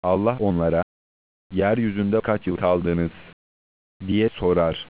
Allah onlara, yeryüzünde kaç yıl kaldınız diye sorar.